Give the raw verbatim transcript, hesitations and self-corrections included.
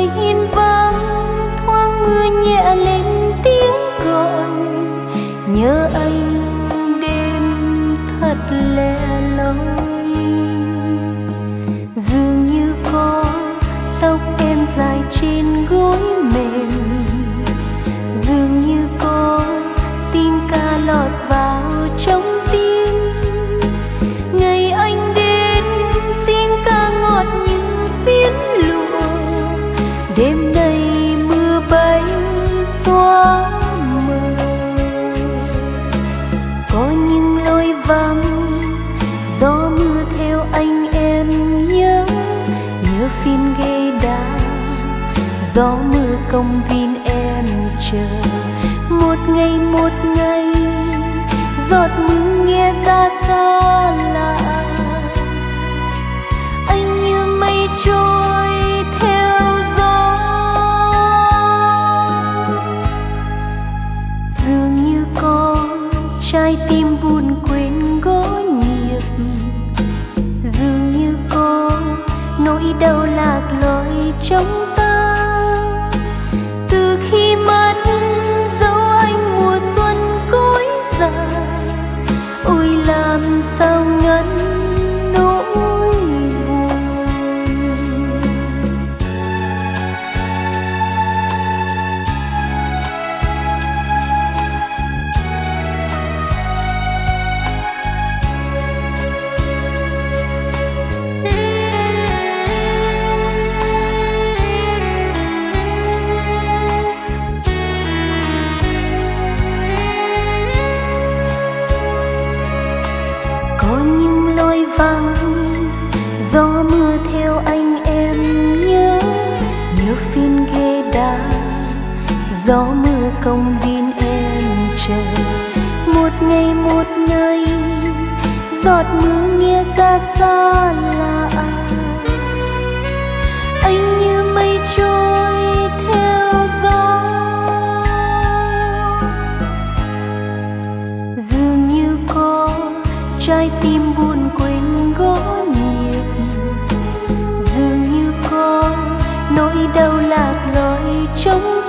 hiên vắng, thoáng mưa nhẹ lên tiếng gọi. Nhớ anh đêm thật lẻ loi, dường như có tóc em dài trên gối mềm, dường như có tiếng ca lọt vào trong tim. Ngày anh đến tiếng ca ngọt như phiến lụa, đêm nay mưa bay xóa mờ. Có những lối vắng gió mưa theo anh em nhớ, nhớ phiên ghế đá gió mưa công viên em chờ. Một ngày một ngày giọt mưa nghe ra xa lạ, anh như mây trôi theo gió. Dường như có trái tim buồn quên gõ nhịp, dường như có nỗi đau lạc lối trong ta. Từ khi mất dấu anh mùa xuân cối già, ôi làm sao ngăn nỗi buồn. Vắng gió mưa theo anh em nhớ, nhớ phiên ghế đá gió mưa công viên em chờ. Một ngày một ngày giọt mưa nghe ra xa lạ, anh như mây trôi theo gió. Dường như có trái tim buồn quên gõ nhịp, dường như có nỗi đau lạc lối trong